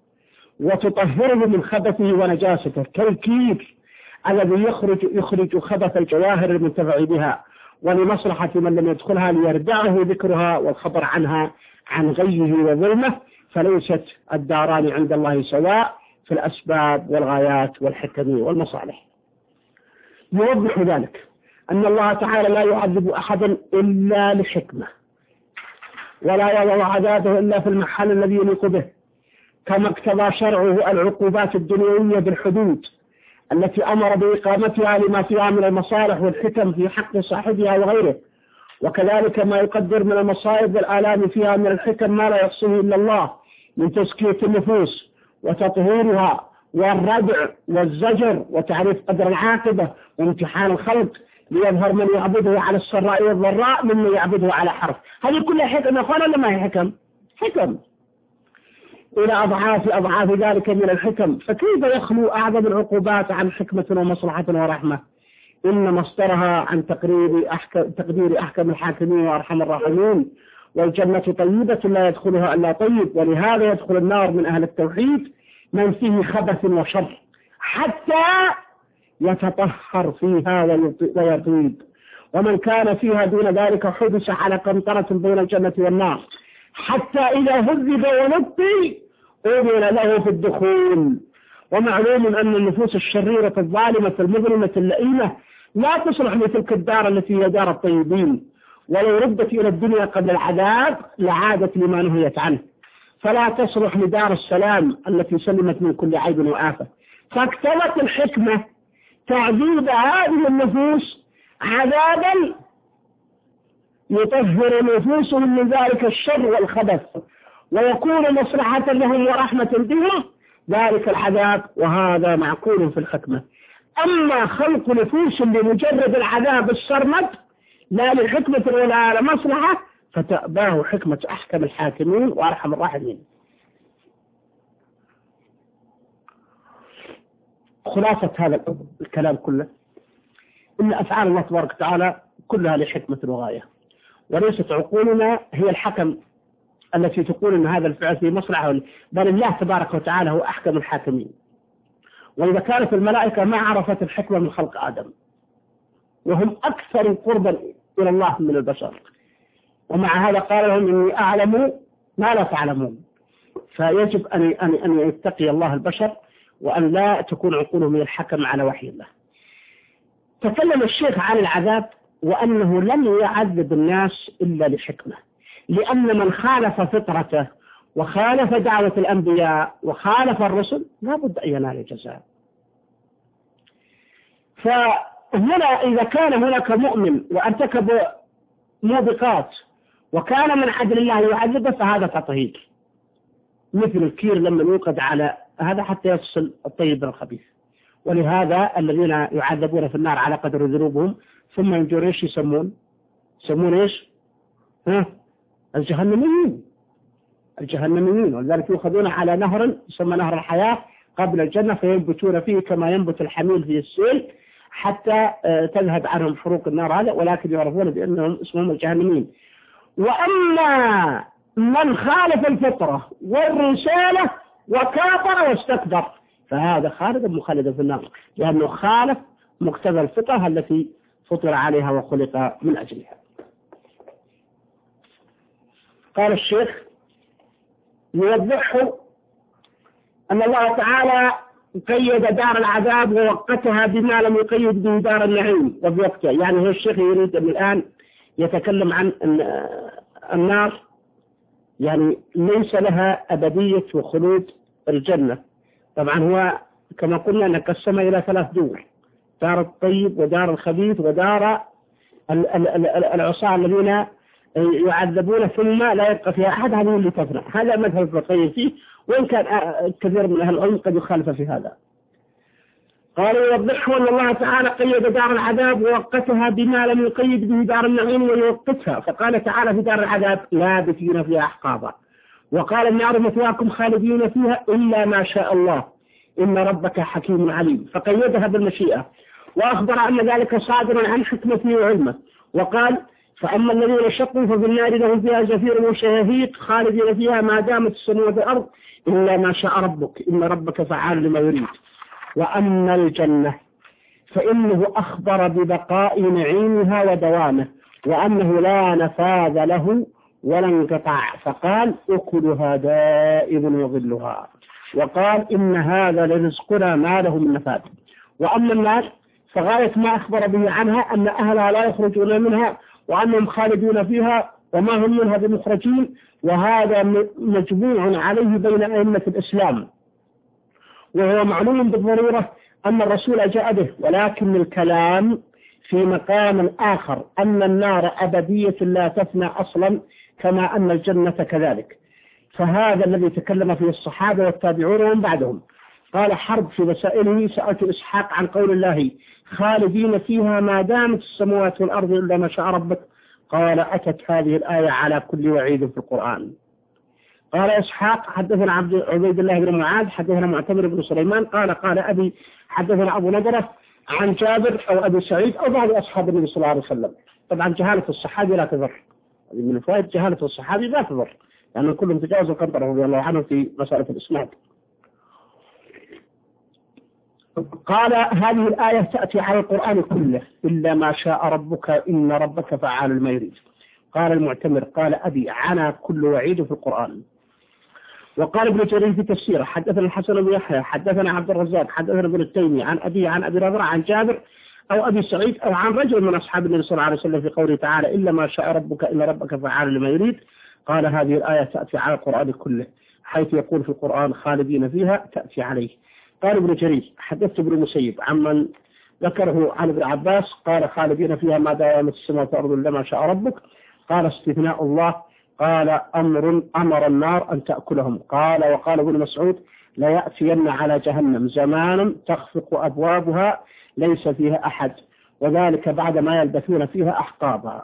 وتطهره من خبثه ونجاسته، كالكير الذي يخرج يخرج خبث الجواهر المنتفع بها، ولمصلحة من لم يدخلها ليردعه ذكرها والخبر عنها عن غيه وظلمه، فليست الداران عند الله سواء في الأسباب والغايات والحكم والمصالح. يوضح ذلك أن الله تعالى لا يعذب أحدا إلا لحكمة، ولا يضع عذابه إلا في المحل الذي يليق به، كما اقتضى شرعه العقوبات الدنيوية بالحدود التي أمر بإقامتها لما فيها من المصالح والحكم في حق صاحبها وغيره، وكذلك ما يقدر من المصائب والآلام فيها من الحكم ما لا يحصيه إلا الله من تزكية النفوس وتطهيرها والردع والزجر وتعريف قدر العاقبة وامتحان الخلق ليظهر من يعبده على السراء والضراء ممن يعبده على حرف. هذه كلها حكم يا أخوانا ولا ما هي حكم؟ حكم إلى أضعاف أضعاف ذلك من الحكم، فكيف يخلو أعظم العقوبات عن حكمة ومصلحة ورحمة؟ إن مصدرها عن تقرير أحكم تقدير أحكم الحاكمين وأرحم الراحمين، والجنة طيبة لا يدخلها إلا طيب، ولهذا يدخل النار من أهل التوحيد من فيه خبث وشر حتى يتطهر فيها ويطيب، ومن كان فيها دون ذلك حبس على قنطرة بين الجنة والنار حتى إذا هذب ونطي أذن له في الدخول. ومعلوم أن النفوس الشريرة الظالمة المظلمة اللئيمة لا تصلح لتلك الدار التي هي دار الطيبين، ولو ردت إلى الدنيا قبل العذاب لعادت لما نهيت عنه، فلا تصلح لدار السلام التي سلمت من كل عيب وآفة. فاقتضت الحكمة تعذيب هذه النفوس عذابا يطهر نفوسهم من ذلك الشر والخبث ويكون مصلحة لهم ورحمة بهم ذلك العذاب، وهذا معقول في الحكمة. أما خلق نفوس بمجرد العذاب السرمد لا لحكمة ولا لمصلحة فتأباه حكمة أحكم الحاكمين وأرحم الراحمين. خلاصة هذا الكلام كله إن أفعال الله تبارك وتعالى كلها لحكمة وغاية، وليست عقولنا هي الحكم التي تقول أن هذا الفعل في مصلحة، بل الله تبارك وتعالى هو أحكم الحاكمين. وإذا كانت الملائكة ما عرفت الحكمة من خلق آدم وهم أكثر قربا إلى الله من البشر، ومع هذا قال لهم إني أعلم ما لا تعلمون، فيجب أن أن أن يتقي الله البشر وأن لا تكون عقولهم هي الحكم على وحي الله. تكلم الشيخ عن العذاب وأنه لم يعذب الناس إلا لحكمة، لأن من خالف فطرته وخالف دعوة الأنبياء وخالف الرسل لا بد أن ينال الجزاء. فهنا إذا كان هناك مؤمن وارتكب موبقات وكان من عدل الله يعذبه فهذا تطهير، مثل الكير لما يوقد على هذا حتى يفصل الطيب من الخبيث. ولهذا الذين يعذبون في النار على قدر ذنوبهم ثم ينجون ايش يسمون؟ يسمون ايش؟ ها؟ الجهنميين الجهنميين ولذلك يؤخذون على نهر يسمى نهر الحياة قبل الجنة فينبتون فيه كما ينبت الحميل في السيل حتى تذهب عنهم حروق النار هذا، ولكن يعرفون بأنهم اسمهم الجهنميين. وأما من خالف الفطرة والرسالة وكافر واستكبر فهذا خالد مخلد في النار، لأنه خالف مقتضى الفطرة التي فطر عليها وخلق من أجلها. قال الشيخ يوضحه أن الله تعالى قيد دار العذاب ووقتها بما لم يقيد به دار النعيم وبوقتها. يعني هو الشيخ يريد أن الآن يتكلم عن النار، يعني ليس لها أبدية وخلود الجنة. طبعا هو كما قلنا نقسمها إلى ثلاث دور: دار الطيب ودار الخبيث ودار العصاة الذين يعذبون ثم لا يبقى فيها أحد، هذه اللي تفنى. هذا مذهب ابن القيم فيه، وإن كان كثير من أهل العلم قد يخالف في هذا. قال يوضحه أن الله تعالى قيد دار العذاب ووقتها بما لم يقيد به دار النعيم ويوقتها، فقال تعالى في دار العذاب لابثين فيها أحقابا، وقال النار مثواكم خالدين فيها إلا ما شاء الله إن ربك حكيم عليم، فقيدها بالمشيئة، وأخبر أن ذلك صادر عن حكمته وعلمه، وقال فأما الذين شقوا ففي النار لهم فيها زفير وشهيق خالدين فيها ما دامت السماوات والأرض إلا ما شاء ربك إن ربك فعال لما يريد. وأما الجنة فإنه أخبر ببقاء نعيمها ودوامه، وأنه لا نفاذ له ولا انقطاع، فقال أكلها دائم وظلها، وقال إن هذا لرزقنا ما له من نفاذ. وأما النار فغاية ما أخبر به عنها أن أهلها لا يخرجون منها وأنهم خالدون فيها وما هم منها بمخرجين، وهذا مجموع عليه بين أئمة الإسلام، وهو معلوم بالضرورة أن الرسول جاء به، ولكن الكلام في مقام آخر أن النار أبدية لا تفنى أصلا كما أن الجنة كذلك، فهذا الذي تكلم فيه الصحابة والتابعون ومن بعدهم. قال حرب في مسائله سألت إسحاق عن قول الله خالدين فيها ما دامت السماوات والأرض إلا ما شاء ربك، قال أتت هذه الآية على كل وعيد في القرآن. قال إسحاق حدثنا عبد عبيد الله بن معاذ حدثنا معتمر بن سليمان قال قال أبي حدثنا أبو نضرة عن جابر أو أبي سعيد أو بعض أصحاب النبي صلى الله عليه وسلم. طبعا جهالة الصحابي لا تضر، هذه من فوائد جهالة الصحابي لا تضر، لأن يعني كلهم تجاوزوا القدر رضي الله عنه في مسألة الإسناد. قال هذه الآية تأتي على القرآن كله إلا ما شاء ربك إن ربك فعال لما يريد. قال المعتمر قال أبي عنا كل وعيد في القرآن. وقال ابن جرير في تفسيره حدثنا الحسن بن يحيى حدثنا عبد الرزاق حدثنا ابن التيمي عن أبي عن أبي رضا عن جابر أو أبي سعيد أو عن رجل من أصحاب النبي صلى الله عليه وسلم في قوله تعالى إلا ما شاء ربك إن ربك فعال لما يريد. قال هذه الآية تأتي على القرآن كله، حيث يقول في القرآن خالدين فيها تأتي عليه. قال ابن جرير حدثت ابن المسيب عمن ذكره عن ابن عباس قال خالدين فيها ما دامت السماوات والأرض إلا ما شاء ربك. قال استثناء الله قال أمر أمر النار أن تأكلهم. قال وقال ابن مسعود لا يأتين على جهنم زمان تخفق أبوابها ليس فيها أحد، وذلك بعد ما يلبثون فيها أحقابها.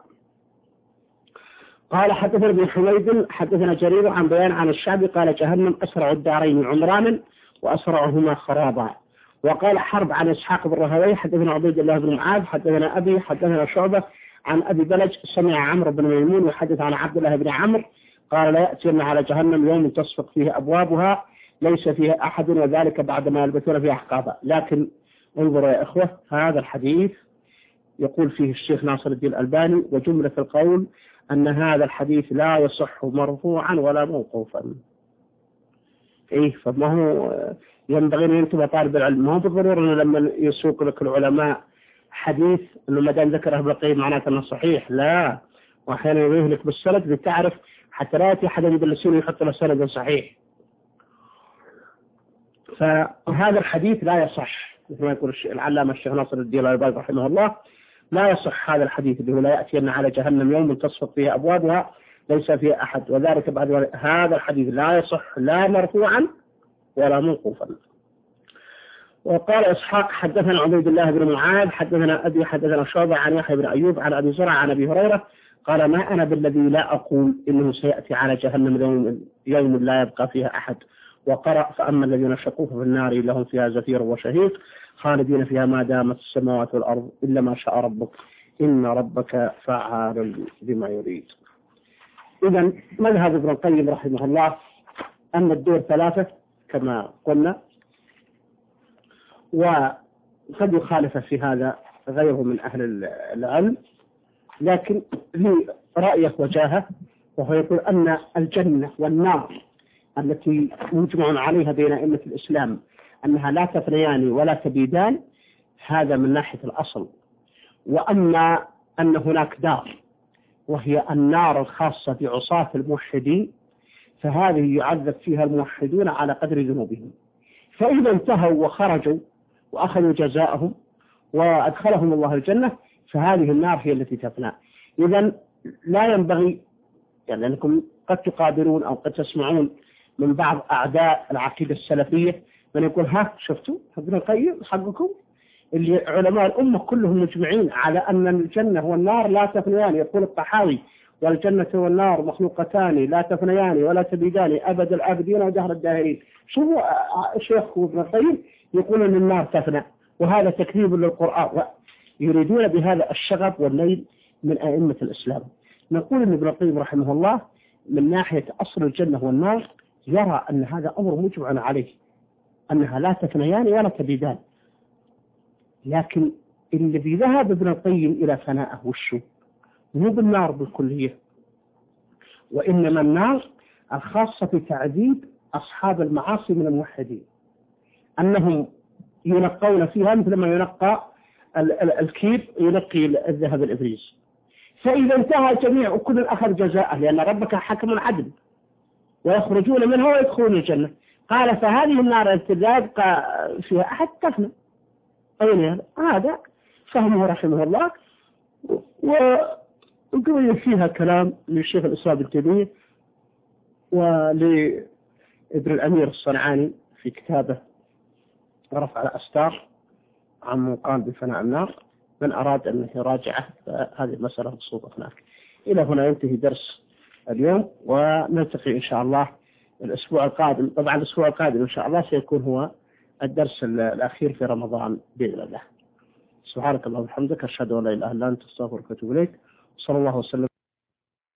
قال حدثنا ابن حميد حدثنا جرير عن بيان عن الشعبي قال جهنم أسرع الدارين عمرانا وأسرعهما خرابا. وقال حرب عن إسحاق بن راهويه حدثنا عبيد الله بن معاذ حدثنا أبي حدثنا شعبة عن أبي بلج سمع عمرو بن ميمون وحدث عن عبد الله بن عمرو قال لا يأتين على جهنم يوم تصفق فيه أبوابها ليس فيها أحد، وذلك بعد ما يلبثون فيها أحقابا. لكن انظروا يا إخوة، هذا الحديث يقول فيه الشيخ ناصر الدين الألباني وجملة القول أن هذا الحديث لا يصح مرفوعا ولا موقوفا. إيه فما هو ينبغي أن ينتبه طالب العلم، ما هو بالضرورة أنه لما يسوق لك العلماء حديث أنه ما دام ذكره بقي معناته أنه صحيح، لا، وأحيانا يبيه لك بالسند لتعرف حتى لا يأتي حدا يدلسون يحط له سند صحيح. فهذا الحديث لا يصح مثل ما يقول العلامة الشيخ ناصر الدين الألباني رحمه الله، لا يصح هذا الحديث اللي هو لا يأتين على جهنم يوم تصفق فيها أبوابها ليس فيها أحد، وذلك بعد هذا الحديث لا يصح لا مرفوعا ولا موقوفا. وقال إسحاق حدثنا عبيد الله بن معاذ حدثنا أبي حدثنا شعبة عن يحيى بن أيوب عن أبي زرع عن أبي هريرة قال ما أنا بالذي لا أقول إنه سيأتي على جهنم يوم, يوم لا يبقى فيها أحد. وقرأ فأما الذين شقوا في النار لهم فيها زفير وشهيق خالدين فيها ما دامت السماوات والأرض إلا ما شاء ربك إن ربك فعال بما يريد. إذن مذهب ابن القيم رحمه الله أن الدور ثلاثة كما قلنا، وقد يخالف في هذا غيره من أهل العلم، لكن لي رأيه وجاهه، وهو يقول أن الجنة والنار التي مجمع عليها بين أئمة الإسلام أنها لا تفنيان ولا تبيدان هذا من ناحية الأصل. وأما أن هناك دار وهي النار الخاصة بعصاة الموحدين فهذه يعذب فيها الموحدون على قدر ذنوبهم، فإذا انتهوا وخرجوا وأخذوا جزاءهم وأدخلهم الله الجنة فهذه النار هي التي تفنى. إذن لا ينبغي يعني أنكم قد تقابلون أو قد تسمعون من بعض أعداء العقيدة السلفية من يقول ها شفتوا ابن القيم حقكم اللي علماء الأمة كلهم مجمعين على أن الجنة والنار لا تفنيان. يقول الطحاوي والجنة والنار مخلوقتان لا تفنيان ولا تبيدان أبد الآبدين ودهر الداهرين. شو شيخ ابن القيم يقول أن النار تفنى، وهذا تكذيب للقرآن، يريدون بهذا الشغب والليل من أئمة الإسلام. نقول أن ابن القيم رحمه الله من ناحية أصل الجنة والنار يرى أن هذا أمر مجمع عليه أنها لا تفنيان ولا تبيدان، لكن الذي ذهب ابن القيم إلى فنائه وشو مو بالنار بالكلية، وإنما النار الخاصة بتعذيب أصحاب المعاصي من الموحدين، أنهم ينقون فيها مثل ما ينقى الكيب ينقي الذهب الإبريز. فإذا انتهى الجميع وكل أخذ جزاءه لأن ربك حكم عدل ويخرجون منها ويدخلون الجنة. قال فهذه النار التي لا يبقى فيها أحد تفنى. أين هذا فهمه رحمه الله. وقوي فيها كلام للشيخ الإسلام ابن تيمية ولابن الأمير الصنعاني في كتابه رفع الأستار عن من قام بفناء النار، من أراد أن يراجعه فهذه المسألة مبسوطة هناك. إلى هنا ينتهي درس اليوم، ونلتقي إن شاء الله الأسبوع القادم. طبعا الأسبوع القادم إن شاء الله سيكون هو الدرس الأخير في رمضان بإذن الله. سبحانك اللهم وبحمدك أشهد أن لا إله إلا أنت أستغفرك وأتوب إليك. صلى الله وسلم